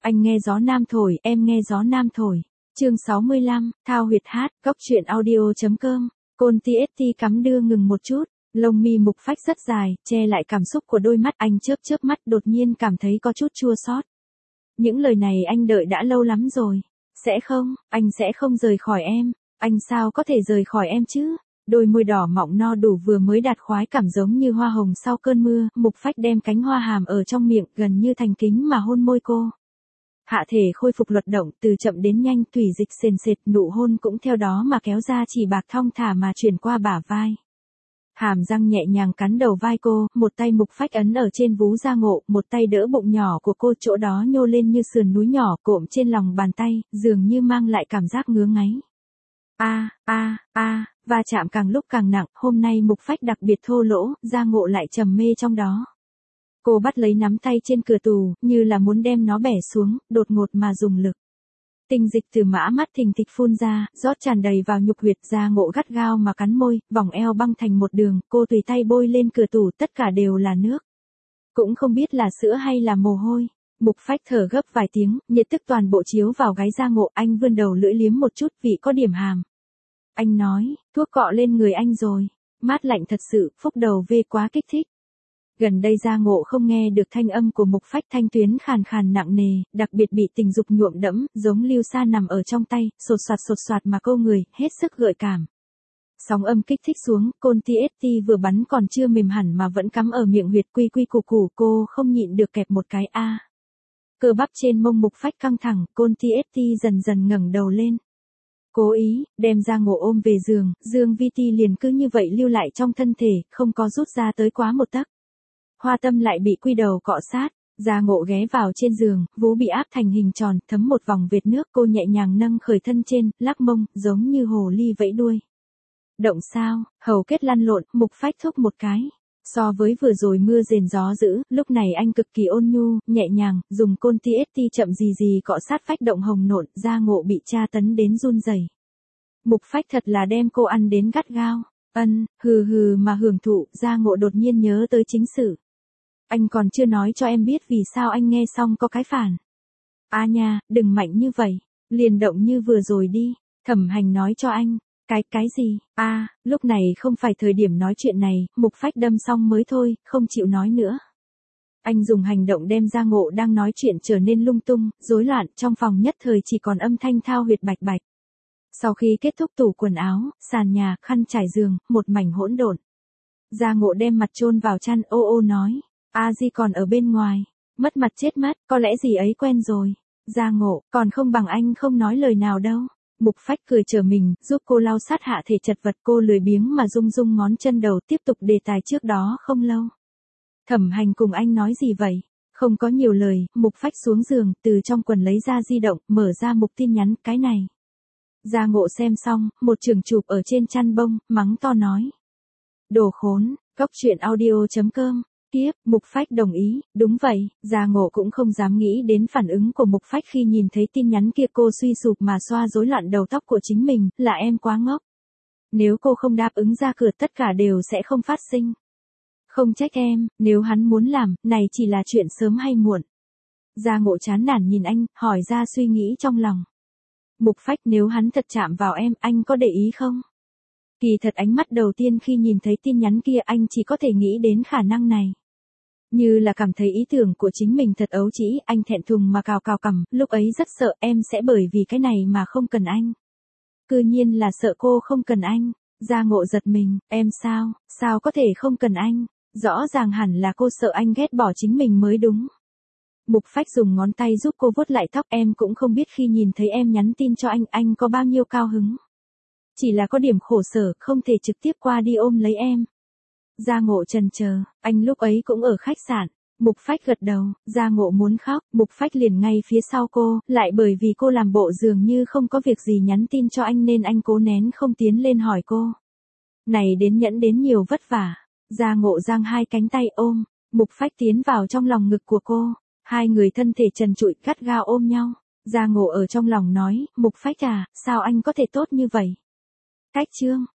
Anh nghe gió nam thổi, em nghe gió nam thổi. Chương 65, Thao huyệt hát, góc truyện audio.com. Côn TST cắm đưa ngừng một chút, lông mi Mục Phách rất dài, che lại cảm xúc của đôi mắt, anh chớp chớp mắt đột nhiên cảm thấy có chút chua xót. Những lời này anh đợi đã lâu lắm rồi. Sẽ không, anh sẽ không rời khỏi em. Anh sao có thể rời khỏi em chứ? Đôi môi đỏ mọng no đủ vừa mới đạt khoái cảm giống như hoa hồng sau cơn mưa, Mục Phách đem cánh hoa hàm ở trong miệng gần như thành kính mà hôn môi cô. Hạ thể khôi phục luật động, từ chậm đến nhanh, thủy dịch sền sệt, nụ hôn cũng theo đó mà kéo ra, chỉ bạc thong thả mà chuyển qua bả vai. Hàm răng nhẹ nhàng cắn đầu vai cô, một tay Mục Phách ấn ở trên vú Gia Ngộ, một tay đỡ bụng nhỏ của cô, chỗ đó nhô lên như sườn núi nhỏ, cộm trên lòng bàn tay, dường như mang lại cảm giác ngứa ngáy. Va chạm càng lúc càng nặng, hôm nay Mục Phách đặc biệt thô lỗ, Gia Ngộ lại trầm mê trong đó. Cô bắt lấy nắm tay trên cửa tủ, như là muốn đem nó bẻ xuống, đột ngột mà dùng lực. Tinh dịch từ mã mắt thình thịch phun ra, rót tràn đầy vào nhục huyệt. Gia Ngộ gắt gao mà cắn môi, vòng eo băng thành một đường, cô tùy tay bôi lên cửa tủ, tất cả đều là nước. Cũng không biết là sữa hay là mồ hôi. Mục Phách thở gấp vài tiếng, nhiệt tức toàn bộ chiếu vào gáy Gia Ngộ, anh vươn đầu lưỡi liếm một chút, vị có điểm hàm. Anh nói, thuốc cọ lên người anh rồi. Mát lạnh thật sự, phúc đầu vê quá kích thích. Gần đây Gia Ngộ không nghe được thanh âm của Mục Phách, thanh tuyến khàn khàn nặng nề, đặc biệt bị tình dục nhuộm đẫm, giống lưu sa nằm ở trong tay, sột soạt mà câu người, hết sức gợi cảm. Sóng âm kích thích xuống, côn TST vừa bắn còn chưa mềm hẳn mà vẫn cắm ở miệng huyệt quy quy củ củ, cô không nhịn được kẹp một cái a. Cơ bắp trên mông Mục Phách căng thẳng, côn TST dần dần ngẩng đầu lên. Cố ý, đem Gia Ngộ ôm về giường, Dương Vi Ti liền cứ như vậy lưu lại trong thân thể, không có rút ra tới quá một tấc. Hoa Tâm lại bị quy đầu cọ sát, Gia Ngộ ghé vào trên giường, vú bị áp thành hình tròn, thấm một vòng vệt nước, cô nhẹ nhàng nâng khởi thân trên, lắc mông, giống như hồ ly vẫy đuôi. Động sao, hầu kết lăn lộn, Mục Phách thúc một cái. So với vừa rồi mưa rền gió dữ, lúc này anh cực kỳ ôn nhu, nhẹ nhàng, dùng côn TST chậm gì cọ sát phách động hồng nộn, Gia Ngộ bị tra tấn đến run rẩy. Mục Phách thật là đem cô ăn đến gắt gao. Hừ mà hưởng thụ, Gia Ngộ đột nhiên nhớ tới chính sự. Anh còn chưa nói cho em biết vì sao anh nghe xong có cái phản. Nha, đừng mạnh như vậy, liền động như vừa rồi đi, Thẩm Hành nói cho anh. Cái gì? Lúc này không phải thời điểm nói chuyện này, Mục Phách đâm xong mới thôi, không chịu nói nữa. Anh dùng hành động đem Gia Ngộ đang nói chuyện trở nên lung tung, rối loạn, trong phòng nhất thời chỉ còn âm thanh thao huyệt bạch bạch. Sau khi kết thúc tủ quần áo, sàn nhà, khăn trải giường, một mảnh hỗn độn. Gia Ngộ đem mặt chôn vào chăn, ô nói, Di còn ở bên ngoài, mất mặt chết mất, có lẽ gì ấy quen rồi. Gia Ngộ, còn không bằng anh không nói lời nào đâu. Mục Phách cười trở mình, giúp cô lau sát hạ thể chật vật, cô lười biếng mà rung ngón chân đầu, tiếp tục đề tài trước đó không lâu. Thẩm Hành cùng anh nói gì vậy? Không có nhiều lời, Mục Phách xuống giường, từ trong quần lấy ra di động, mở ra mục tin nhắn, cái này. Gia Ngộ xem xong, một trường chụp ở trên chăn bông, mắng to nói. Đồ khốn, góc truyện audio.com. Tiếp, Mục Phách đồng ý, đúng vậy, Gia Ngộ cũng không dám nghĩ đến phản ứng của Mục Phách khi nhìn thấy tin nhắn kia, cô suy sụp mà xoa rối loạn đầu tóc của chính mình, là em quá ngốc. Nếu cô không đáp ứng ra cửa tất cả đều sẽ không phát sinh. Không trách em, nếu hắn muốn làm, này chỉ là chuyện sớm hay muộn. Gia Ngộ chán nản nhìn anh, hỏi ra suy nghĩ trong lòng. Mục Phách, nếu hắn thật chạm vào em, anh có để ý không? Kỳ thật ánh mắt đầu tiên khi nhìn thấy tin nhắn kia anh chỉ có thể nghĩ đến khả năng này. Như là cảm thấy ý tưởng của chính mình thật ấu trĩ, anh thẹn thùng mà cào cằm, lúc ấy rất sợ em sẽ bởi vì cái này mà không cần anh. Cư nhiên là sợ cô không cần anh. Gia Ngộ giật mình, em sao có thể không cần anh, rõ ràng hẳn là cô sợ anh ghét bỏ chính mình mới đúng. Mục Phách dùng ngón tay giúp cô vuốt lại tóc, em cũng không biết khi nhìn thấy em nhắn tin cho anh có bao nhiêu cao hứng. Chỉ là có điểm khổ sở, không thể trực tiếp qua đi ôm lấy em. Gia Ngộ chần chờ, anh lúc ấy cũng ở khách sạn. Mục Phách gật đầu, Gia Ngộ muốn khóc, Mục Phách liền ngay phía sau cô, lại bởi vì cô làm bộ dường như không có việc gì nhắn tin cho anh nên anh cố nén không tiến lên hỏi cô. Này đến nhẫn đến nhiều vất vả. Gia Ngộ giang hai cánh tay ôm, Mục Phách tiến vào trong lòng ngực của cô, hai người thân thể trần trụi gắt gao ôm nhau. Gia Ngộ ở trong lòng nói, Mục Phách sao anh có thể tốt như vậy? Cách chương